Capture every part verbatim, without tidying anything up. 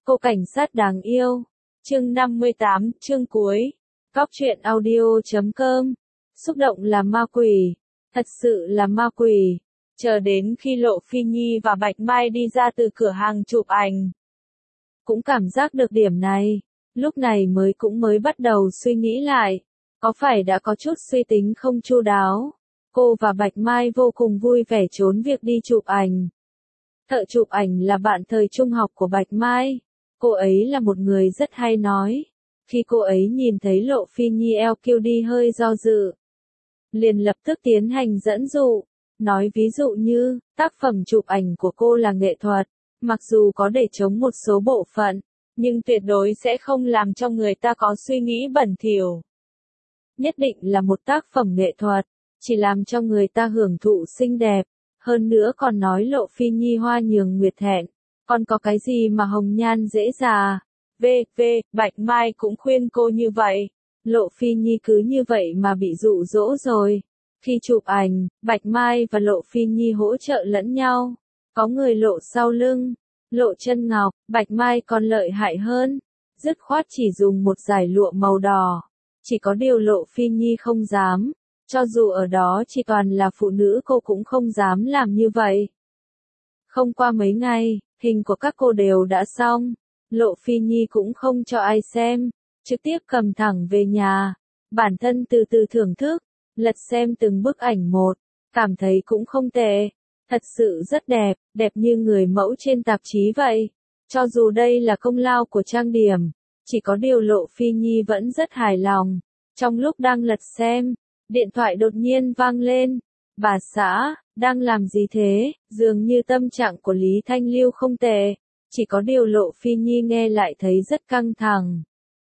Cô cảnh sát đáng yêu. Chương năm mươi tám, chương cuối. Góc truyện audio chấm com. Xúc động là ma quỷ. Thật sự là ma quỷ. Chờ đến khi Lộ Phi Nhi và Bạch Mai đi ra từ cửa hàng chụp ảnh. Cũng cảm giác được điểm này. Lúc này mới cũng mới bắt đầu suy nghĩ lại. Có phải đã có chút suy tính không chu đáo? Cô và Bạch Mai vô cùng vui vẻ trốn việc đi chụp ảnh. Thợ chụp ảnh là bạn thời trung học của Bạch Mai. Cô ấy là một người rất hay nói. Khi cô ấy nhìn thấy Lộ Phi Nhi eo kiêu đi hơi do dự, liền lập tức tiến hành dẫn dụ. Nói ví dụ như, tác phẩm chụp ảnh của cô là nghệ thuật, mặc dù có để chống một số bộ phận, nhưng tuyệt đối sẽ không làm cho người ta có suy nghĩ bẩn thỉu. Nhất định là một tác phẩm nghệ thuật, chỉ làm cho người ta hưởng thụ xinh đẹp. Hơn nữa còn nói Lộ Phi Nhi hoa nhường nguyệt thẹn, còn có cái gì mà hồng nhan dễ già. vê vê, Bạch Mai cũng khuyên cô như vậy. Lộ Phi Nhi cứ như vậy mà bị dụ dỗ rồi. Khi chụp ảnh, Bạch Mai và Lộ Phi Nhi hỗ trợ lẫn nhau. Có người lộ sau lưng, lộ chân ngọc, Bạch Mai còn lợi hại hơn. Dứt khoát chỉ dùng một dải lụa màu đỏ. Chỉ có điều Lộ Phi Nhi không dám. Cho dù ở đó chỉ toàn là phụ nữ cô cũng không dám làm như vậy. Không qua mấy ngày, hình của các cô đều đã xong. Lộ Phi Nhi cũng không cho ai xem, trực tiếp cầm thẳng về nhà. Bản thân từ từ thưởng thức, lật xem từng bức ảnh một, cảm thấy cũng không tệ. Thật sự rất đẹp, đẹp như người mẫu trên tạp chí vậy. Cho dù đây là công lao của trang điểm, chỉ có điều Lộ Phi Nhi vẫn rất hài lòng. Trong lúc đang lật xem, điện thoại đột nhiên vang lên. Bà xã, đang làm gì thế? Dường như tâm trạng của Lý Thanh Lưu không tệ. Chỉ có điều Lộ Phi Nhi nghe lại thấy rất căng thẳng.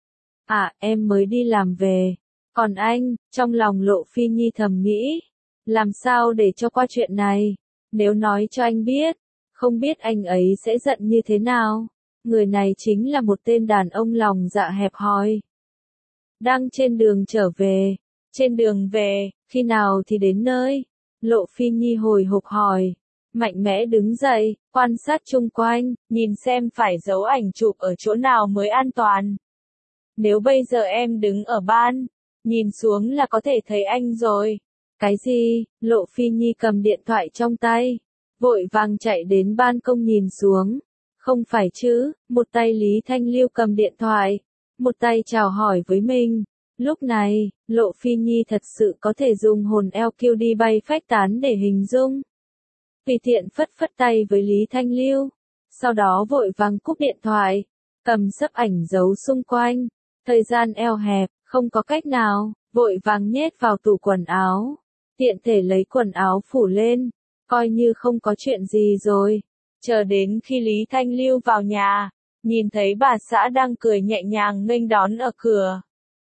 À, em mới đi làm về. Còn anh, trong lòng Lộ Phi Nhi thầm nghĩ. Làm sao để cho qua chuyện này? Nếu nói cho anh biết, không biết anh ấy sẽ giận như thế nào? Người này chính là một tên đàn ông lòng dạ hẹp hòi. Đang trên đường trở về. Trên đường về, khi nào thì đến nơi? Lộ Phi Nhi hồi hộp hỏi. Mạnh mẽ đứng dậy, quan sát chung quanh, nhìn xem phải giấu ảnh chụp ở chỗ nào mới an toàn. Nếu bây giờ em đứng ở ban, nhìn xuống là có thể thấy anh rồi. Cái gì? Lộ Phi Nhi cầm điện thoại trong tay, vội vàng chạy đến ban công nhìn xuống. Không phải chứ, một tay Lý Thanh Lưu cầm điện thoại, một tay chào hỏi với mình. Lúc này, Lộ Phi Nhi thật sự có thể dùng hồn eo kiêu đi bay phách tán để hình dung. Tùy tiện phất phất tay với Lý Thanh Lưu, sau đó vội vàng cúp điện thoại, cầm sấp ảnh giấu xung quanh. Thời gian eo hẹp, không có cách nào, vội vàng nhét vào tủ quần áo, tiện thể lấy quần áo phủ lên, coi như không có chuyện gì rồi. Chờ đến khi Lý Thanh Lưu vào nhà, nhìn thấy bà xã đang cười nhẹ nhàng nghênh đón ở cửa.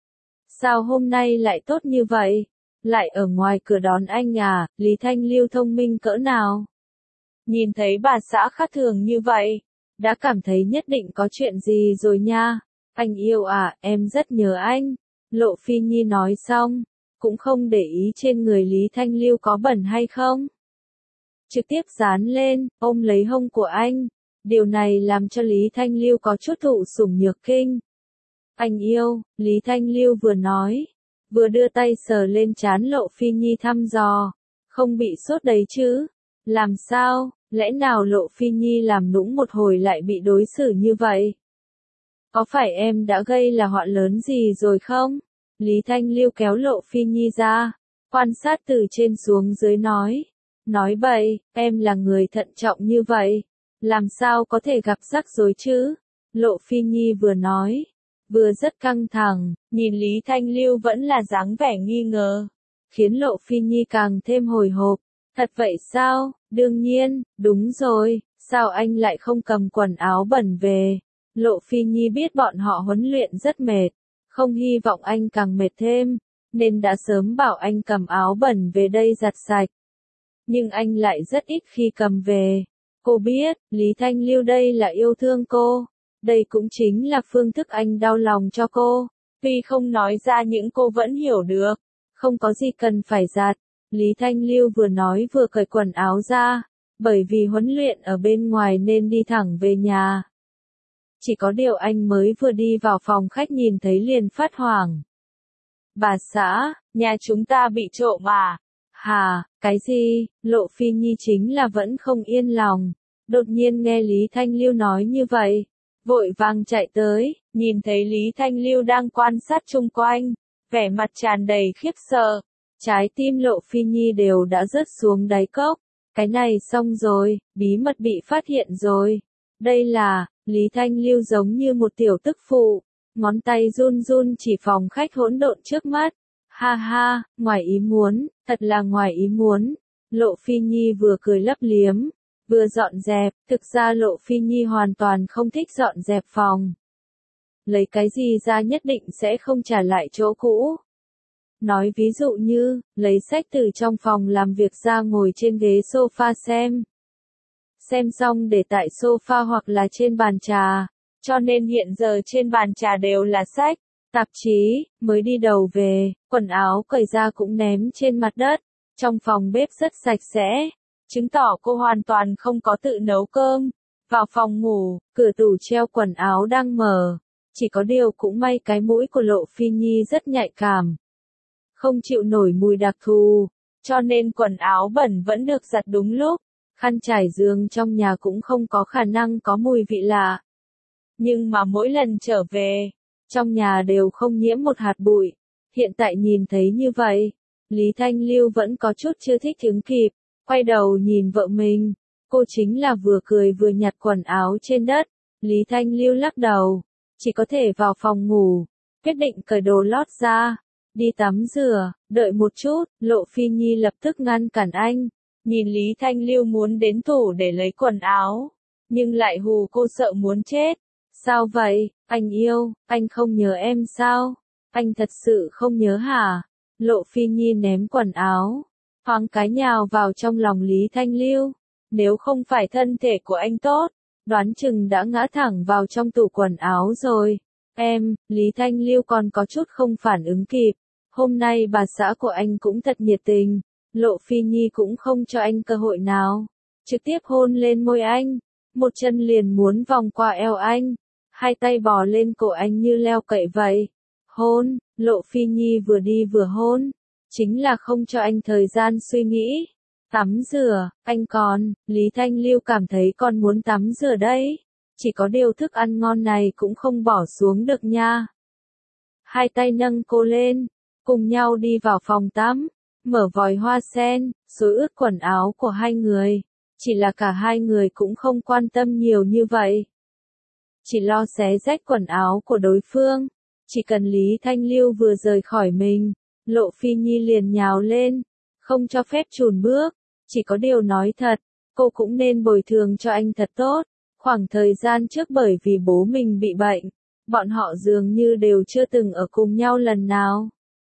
Sao hôm nay lại tốt như vậy? Lại ở ngoài cửa đón anh à? Lý Thanh Lưu thông minh cỡ nào? Nhìn thấy bà xã khác thường như vậy, đã cảm thấy nhất định có chuyện gì rồi nha. Anh yêu à, em rất nhớ anh. Lộ Phi Nhi nói xong, cũng không để ý trên người Lý Thanh Lưu có bẩn hay không. Trực tiếp dán lên, ôm lấy hông của anh. Điều này làm cho Lý Thanh Lưu có chút thụ sủng nhược kinh. Anh yêu, Lý Thanh Lưu vừa nói, vừa đưa tay sờ lên trán Lộ Phi Nhi thăm dò. Không bị sốt đấy chứ? Làm sao? Lẽ nào Lộ Phi Nhi làm nũng một hồi lại bị đối xử như vậy? Có phải em đã gây là họa lớn gì rồi không? Lý Thanh Lưu kéo Lộ Phi Nhi ra, quan sát từ trên xuống dưới nói. Nói bậy, em là người thận trọng như vậy, làm sao có thể gặp rắc rối chứ? Lộ Phi Nhi vừa nói, vừa rất căng thẳng, nhìn Lý Thanh Lưu vẫn là dáng vẻ nghi ngờ, khiến Lộ Phi Nhi càng thêm hồi hộp. Thật vậy sao? Đương nhiên, đúng rồi, sao anh lại không cầm quần áo bẩn về? Lộ Phi Nhi biết bọn họ huấn luyện rất mệt, không hy vọng anh càng mệt thêm, nên đã sớm bảo anh cầm áo bẩn về đây giặt sạch. Nhưng anh lại rất ít khi cầm về. Cô biết, Lý Thanh Lưu đây là yêu thương cô. Đây cũng chính là phương thức anh đau lòng cho cô. Tuy không nói ra những cô vẫn hiểu được. Không có gì cần phải giặt. Lý Thanh Lưu vừa nói vừa cởi quần áo ra. Bởi vì huấn luyện ở bên ngoài nên đi thẳng về nhà. Chỉ có điều anh mới vừa đi vào phòng khách nhìn thấy liền phát hoảng. Bà xã, nhà chúng ta bị trộm à? Hà, cái gì? Lộ Phi Nhi chính là vẫn không yên lòng. Đột nhiên nghe Lý Thanh Lưu nói như vậy. Vội vàng chạy tới, nhìn thấy Lý Thanh Lưu đang quan sát chung quanh. Vẻ mặt tràn đầy khiếp sợ. Trái tim Lộ Phi Nhi đều đã rớt xuống đáy cốc. Cái này xong rồi, bí mật bị phát hiện rồi. Đây là, Lý Thanh Lưu giống như một tiểu tức phụ. Ngón tay run run chỉ phòng khách hỗn độn trước mắt. Ha ha, ngoài ý muốn, thật là ngoài ý muốn. Lộ Phi Nhi vừa cười lấp liếm, vừa dọn dẹp, thực ra Lộ Phi Nhi hoàn toàn không thích dọn dẹp phòng. Lấy cái gì ra nhất định sẽ không trả lại chỗ cũ. Nói ví dụ như, lấy sách từ trong phòng làm việc ra ngồi trên ghế sofa xem. Xem xong để tại sofa hoặc là trên bàn trà. Cho nên hiện giờ trên bàn trà đều là sách, tạp chí, mới đi đầu về, quần áo cởi ra cũng ném trên mặt đất. Trong phòng bếp rất sạch sẽ, chứng tỏ cô hoàn toàn không có tự nấu cơm. Vào phòng ngủ, cửa tủ treo quần áo đang mở. Chỉ có điều cũng may cái mũi của Lộ Phi Nhi rất nhạy cảm. Không chịu nổi mùi đặc thù, cho nên quần áo bẩn vẫn được giặt đúng lúc. Khăn trải giường trong nhà cũng không có khả năng có mùi vị lạ. Nhưng mà mỗi lần trở về, trong nhà đều không nhiễm một hạt bụi. Hiện tại nhìn thấy như vậy, Lý Thanh Lưu vẫn có chút chưa thích ứng kịp, quay đầu nhìn vợ mình. Cô chính là vừa cười vừa nhặt quần áo trên đất. Lý Thanh Lưu lắc đầu, chỉ có thể vào phòng ngủ, quyết định cởi đồ lót ra, đi tắm rửa, đợi một chút. Lộ Phi Nhi lập tức ngăn cản anh, nhìn Lý Thanh Lưu muốn đến tủ để lấy quần áo, nhưng lại hù cô sợ muốn chết. Sao vậy, anh yêu, anh không nhớ em sao? Anh thật sự không nhớ hả? Lộ Phi Nhi ném quần áo, thoáng cái nhào vào trong lòng Lý Thanh Lưu. Nếu không phải thân thể của anh tốt, đoán chừng đã ngã thẳng vào trong tủ quần áo rồi. Em, Lý Thanh Lưu còn có chút không phản ứng kịp. Hôm nay bà xã của anh cũng thật nhiệt tình. Lộ Phi Nhi cũng không cho anh cơ hội nào. Trực tiếp hôn lên môi anh. Một chân liền muốn vòng qua eo anh. Hai tay bò lên cổ anh như leo cậy vậy. Hôn, Lộ Phi Nhi vừa đi vừa hôn. Chính là không cho anh thời gian suy nghĩ. Tắm rửa, anh còn, Lý Thanh Lưu cảm thấy còn muốn tắm rửa đấy. Chỉ có điều thức ăn ngon này cũng không bỏ xuống được nha. Hai tay nâng cô lên, cùng nhau đi vào phòng tắm, mở vòi hoa sen, xối ướt quần áo của hai người. Chỉ là cả hai người cũng không quan tâm nhiều như vậy. Chỉ lo xé rách quần áo của đối phương. Chỉ cần Lý Thanh Lưu vừa rời khỏi mình, Lộ Phi Nhi liền nhào lên, không cho phép chùn bước. Chỉ có điều nói thật, cô cũng nên bồi thường cho anh thật tốt. Khoảng thời gian trước bởi vì bố mình bị bệnh, bọn họ dường như đều chưa từng ở cùng nhau lần nào.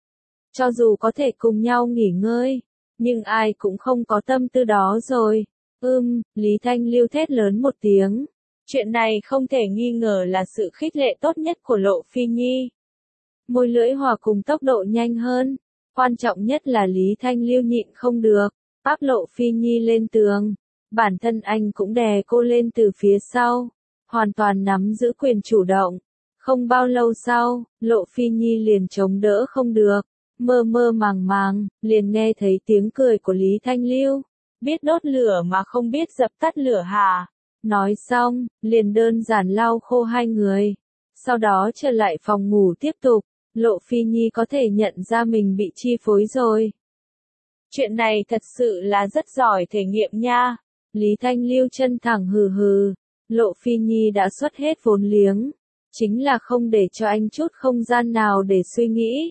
Cho dù có thể cùng nhau nghỉ ngơi, nhưng ai cũng không có tâm tư đó rồi. Ưm, Lý Thanh Lưu thét lớn một tiếng. Chuyện này không thể nghi ngờ là sự khích lệ tốt nhất của Lộ Phi Nhi. Môi lưỡi hòa cùng tốc độ nhanh hơn. Quan trọng nhất là Lý Thanh Lưu nhịn không được, áp Lộ Phi Nhi lên tường. Bản thân anh cũng đè cô lên từ phía sau, hoàn toàn nắm giữ quyền chủ động. Không bao lâu sau, Lộ Phi Nhi liền chống đỡ không được, mơ mơ màng màng, liền nghe thấy tiếng cười của Lý Thanh Lưu. Biết đốt lửa mà không biết dập tắt lửa hả? Nói xong, liền đơn giản lau khô hai người. Sau đó trở lại phòng ngủ tiếp tục. Lộ Phi Nhi có thể nhận ra mình bị chi phối rồi. Chuyện này thật sự là rất giỏi thể nghiệm nha. Lý Thanh Lưu chân thẳng hừ hừ. Lộ Phi Nhi đã xuất hết vốn liếng. Chính là không để cho anh chút không gian nào để suy nghĩ.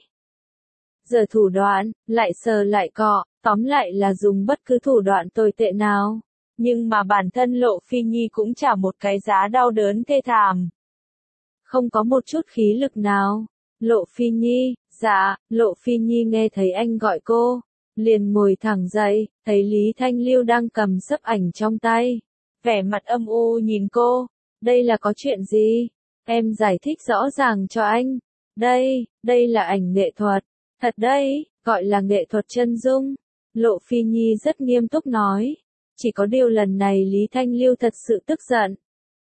Giờ thủ đoạn, lại sờ lại cọ, tóm lại là dùng bất cứ thủ đoạn tồi tệ nào. Nhưng mà bản thân Lộ Phi Nhi cũng trả một cái giá đau đớn thê thảm. Không có một chút khí lực nào. Lộ Phi Nhi, dạ, Lộ Phi Nhi nghe thấy anh gọi cô, liền ngồi thẳng dậy, thấy Lý Thanh Lưu đang cầm sấp ảnh trong tay. Vẻ mặt âm u nhìn cô, đây là có chuyện gì? Em giải thích rõ ràng cho anh. Đây, đây là ảnh nghệ thuật. Thật đấy, gọi là nghệ thuật chân dung. Lộ Phi Nhi rất nghiêm túc nói. Chỉ có điều lần này Lý Thanh Lưu thật sự tức giận.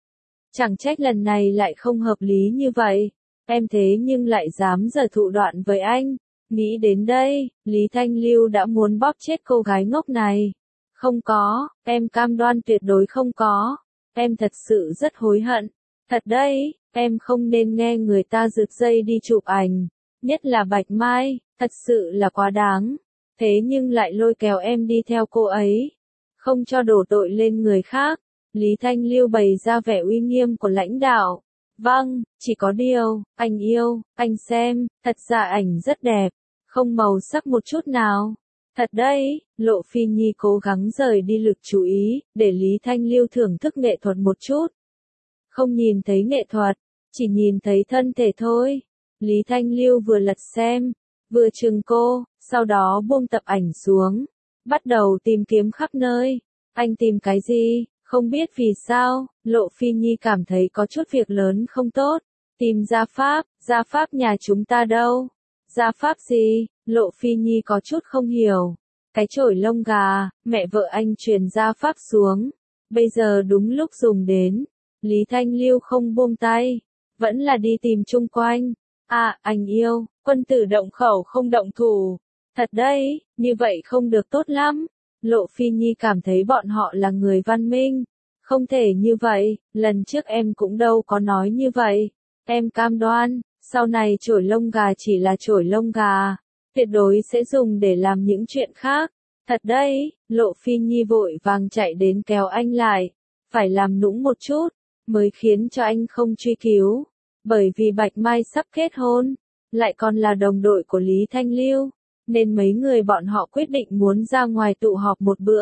Chẳng trách lần này lại không hợp lý như vậy. Em thế nhưng lại dám giở thủ đoạn với anh. Nghĩ đến đây, Lý Thanh Lưu đã muốn bóp chết cô gái ngốc này. Không có, em cam đoan tuyệt đối không có. Em thật sự rất hối hận. Thật đấy, em không nên nghe người ta giật dây đi chụp ảnh. Nhất là Bạch Mai, thật sự là quá đáng. Thế nhưng lại lôi kéo em đi theo cô ấy. Không cho đổ tội lên người khác. Lý Thanh Lưu bày ra vẻ uy nghiêm của lãnh đạo. Vâng, chỉ có điều, anh yêu, anh xem, thật ra ảnh rất đẹp. Không màu sắc một chút nào. Thật đấy, Lộ Phi Nhi cố gắng rời đi lực chú ý, để Lý Thanh Lưu thưởng thức nghệ thuật một chút. Không nhìn thấy nghệ thuật, chỉ nhìn thấy thân thể thôi. Lý Thanh Lưu vừa lật xem, vừa chừng cô, sau đó buông tập ảnh xuống. Bắt đầu tìm kiếm khắp nơi. Anh tìm cái gì? Không biết vì sao, Lộ Phi Nhi cảm thấy có chút việc lớn không tốt. Tìm gia pháp, gia pháp nhà chúng ta đâu? Gia pháp gì? Lộ Phi Nhi có chút không hiểu. Cái chổi lông gà, mẹ vợ anh truyền gia pháp xuống. Bây giờ đúng lúc dùng đến. Lý Thanh Lưu không buông tay. Vẫn là đi tìm chung quanh. À, anh yêu, quân tử động khẩu không động thủ. Thật đấy, như vậy không được tốt lắm. Lộ Phi Nhi cảm thấy bọn họ là người văn minh. Không thể như vậy, lần trước em cũng đâu có nói như vậy. Em cam đoan, sau này chổi lông gà chỉ là chổi lông gà. Tuyệt đối sẽ dùng để làm những chuyện khác. Thật đấy, Lộ Phi Nhi vội vàng chạy đến kéo anh lại. Phải làm nũng một chút, mới khiến cho anh không truy cứu. Bởi vì Bạch Mai sắp kết hôn, lại còn là đồng đội của Lý Thanh Lưu. Nên mấy người bọn họ quyết định muốn ra ngoài tụ họp một bữa.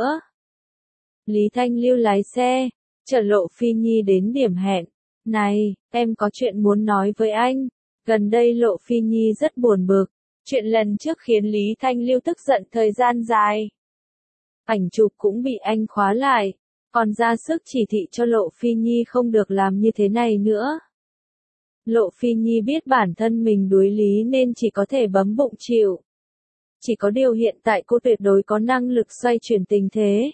Lý Thanh Lưu lái xe, chở Lộ Phi Nhi đến điểm hẹn. Này, em có chuyện muốn nói với anh. Gần đây Lộ Phi Nhi rất buồn bực. Chuyện lần trước khiến Lý Thanh Lưu tức giận thời gian dài. Ảnh chụp cũng bị anh khóa lại. Còn ra sức chỉ thị cho Lộ Phi Nhi không được làm như thế này nữa. Lộ Phi Nhi biết bản thân mình đuối lý nên chỉ có thể bấm bụng chịu. Chỉ có điều hiện tại cô tuyệt đối có năng lực xoay chuyển tình thế.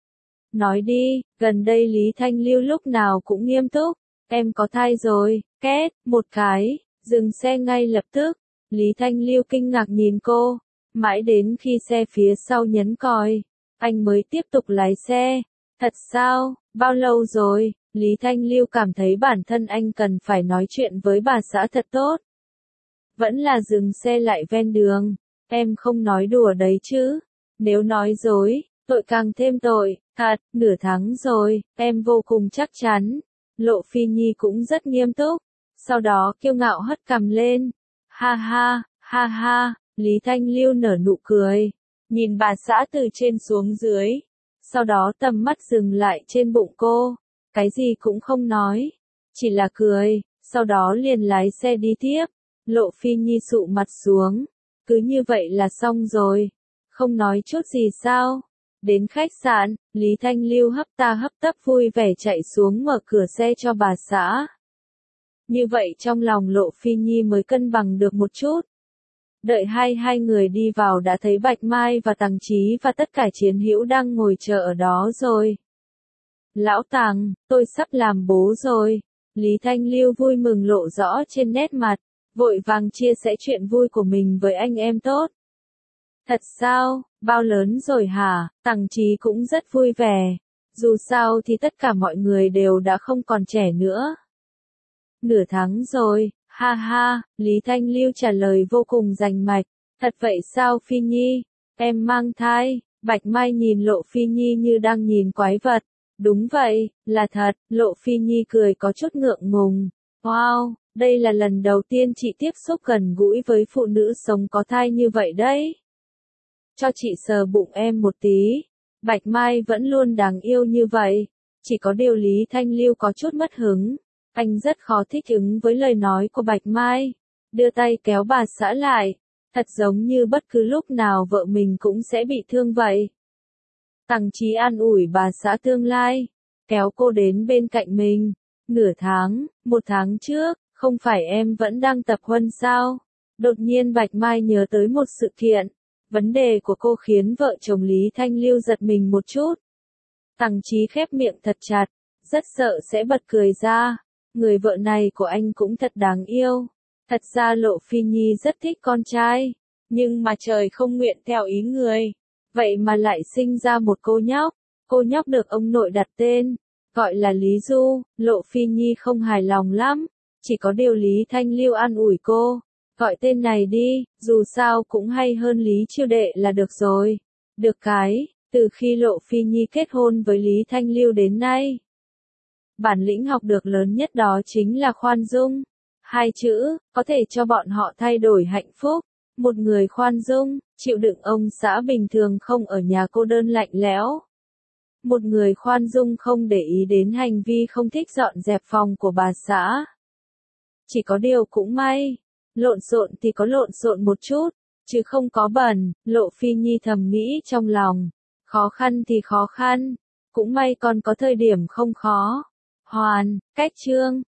Nói đi, gần đây Lý Thanh Lưu lúc nào cũng nghiêm túc. Em có thai rồi, két, một cái, dừng xe ngay lập tức. Lý Thanh Lưu kinh ngạc nhìn cô. Mãi đến khi xe phía sau nhấn còi, anh mới tiếp tục lái xe. Thật sao, bao lâu rồi? Lý Thanh Lưu cảm thấy bản thân anh cần phải nói chuyện với bà xã thật tốt. Vẫn là dừng xe lại ven đường. Em không nói đùa đấy chứ. Nếu nói dối, tội càng thêm tội. Thật, nửa tháng rồi, em vô cùng chắc chắn. Lộ Phi Nhi cũng rất nghiêm túc. Sau đó kiêu ngạo hất cằm lên. Ha ha, ha ha, Lý Thanh Lưu nở nụ cười. Nhìn bà xã từ trên xuống dưới. Sau đó tầm mắt dừng lại trên bụng cô. Cái gì cũng không nói. Chỉ là cười. Sau đó liền lái xe đi tiếp. Lộ Phi Nhi sụ mặt xuống. Cứ như vậy là xong rồi. Không nói chút gì sao. Đến khách sạn, Lý Thanh Lưu hấp ta hấp tấp vui vẻ chạy xuống mở cửa xe cho bà xã. Như vậy trong lòng Lộ Phi Nhi mới cân bằng được một chút. Đợi hai hai người đi vào đã thấy Bạch Mai và Tằng Chí và tất cả chiến hữu đang ngồi chờ ở đó rồi. Lão Tằng, tôi sắp làm bố rồi. Lý Thanh Lưu vui mừng lộ rõ trên nét mặt, vội vàng chia sẻ chuyện vui của mình với anh em tốt. Thật sao, bao lớn rồi hả? Tằng Chí cũng rất vui vẻ. Dù sao thì tất cả mọi người đều đã không còn trẻ nữa. Nửa tháng rồi, ha ha, Lý Thanh Lưu trả lời vô cùng rành mạch. Thật vậy sao Phi Nhi? Em mang thai. Bạch Mai nhìn Lộ Phi Nhi như đang nhìn quái vật. Đúng vậy, là thật. Lộ Phi Nhi cười có chút ngượng ngùng. Wow, đây là lần đầu tiên chị tiếp xúc gần gũi với phụ nữ sống có thai như vậy đấy. Cho chị sờ bụng em một tí. Bạch Mai vẫn luôn đáng yêu như vậy. Chỉ có điều Lý Thanh Lưu có chút mất hứng. Anh rất khó thích ứng với lời nói của Bạch Mai. Đưa tay kéo bà xã lại. Thật giống như bất cứ lúc nào vợ mình cũng sẽ bị thương vậy. Tằng Chí an ủi bà xã tương lai. Kéo cô đến bên cạnh mình. Nửa tháng, một tháng trước, không phải em vẫn đang tập huân sao? Đột nhiên Bạch Mai nhớ tới một sự kiện. Vấn đề của cô khiến vợ chồng Lý Thanh Lưu giật mình một chút. Tằng Chí khép miệng thật chặt. rất sợ sẽ bật cười ra. Người vợ này của anh cũng thật đáng yêu. Thật ra Lộ Phi Nhi rất thích con trai, nhưng mà trời không nguyện theo ý người. Vậy mà lại sinh ra một cô nhóc. Cô nhóc được ông nội đặt tên, gọi là Lý Du. Lộ Phi Nhi không hài lòng lắm, chỉ có điều Lý Thanh Lưu an ủi cô. Gọi tên này đi, dù sao cũng hay hơn Lý Chiêu Đệ là được rồi. Được cái, từ khi Lộ Phi Nhi kết hôn với Lý Thanh Lưu đến nay, bản lĩnh học được lớn nhất đó chính là khoan dung. Hai chữ, có thể cho bọn họ thay đổi hạnh phúc. Một người khoan dung, chịu đựng ông xã bình thường không ở nhà cô đơn lạnh lẽo. Một người khoan dung không để ý đến hành vi không thích dọn dẹp phòng của bà xã. Chỉ có điều cũng may, lộn xộn thì có lộn xộn một chút, chứ không có bẩn. Lộ Phi Nhi thầm nghĩ trong lòng. Khó khăn thì khó khăn, cũng may còn có thời điểm không khó. Hoàn, cách chương.